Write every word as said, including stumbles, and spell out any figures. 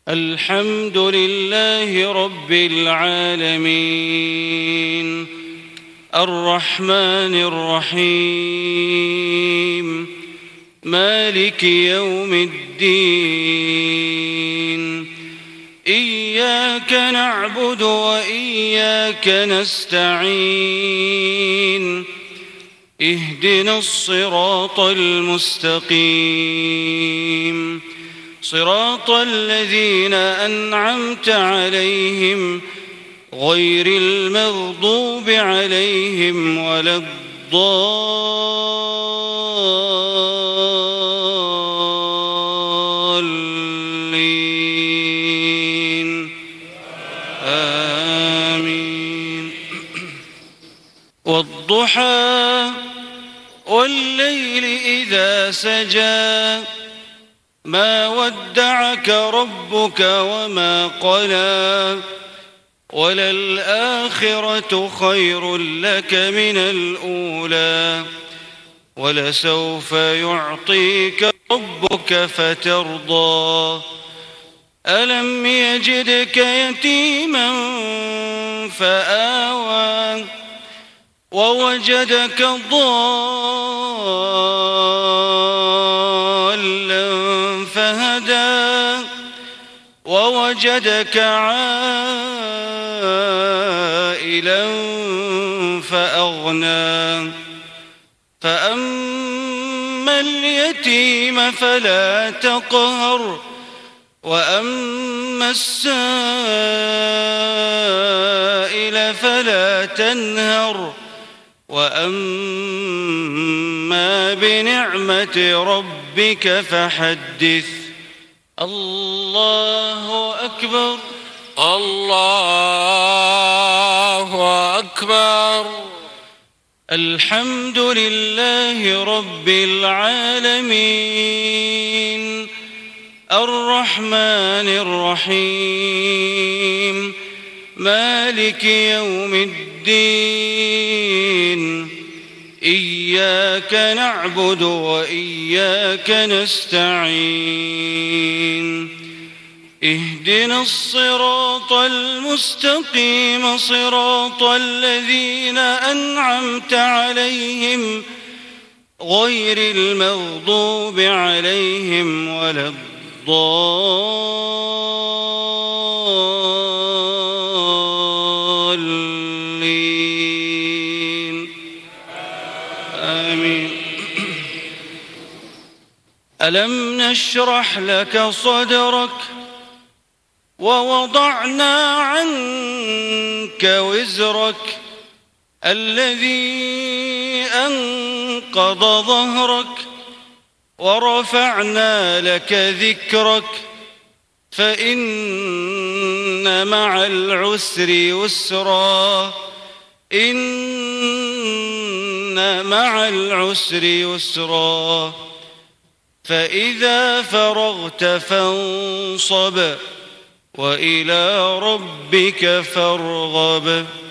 الحمد لله رب العالمين الرحمن الرحيم مالك يوم الدين إياك نعبد وإياك نستعين اهدنا الصراط المستقيم صراط الذين أنعمت عليهم غير المغضوب عليهم ولا الضالين آمين. والضحى والليل إذا سجى ما ودعك ربك وما قلى وللآخرة خير لك من الأولى ولسوف يعطيك ربك فترضى ألم يجدك يتيما فآوى ووجدك ضالا فهدى ووجدك عائلا فأغنى فأما اليتيم فلا تقهر وأما السائل فلا تنهر وأما بنعمة ربك فحدث. الله أكبر الله أكبر. الحمد لله رب العالمين الرحمن الرحيم مالك يوم الدين إياك نعبد وإياك نستعين اهدنا الصراط المستقيم صراط الذين أنعمت عليهم غير المغضوب عليهم ولا الضالين آمين. ألم نشرح لك صدرك ووضعنا عنك وزرك الذي أنقض ظهرك ورفعنا لك ذكرك فإن مع العسر يسرا إن مع العسر يسرا فإذا فرغت فانصب وإلى ربك فارغب.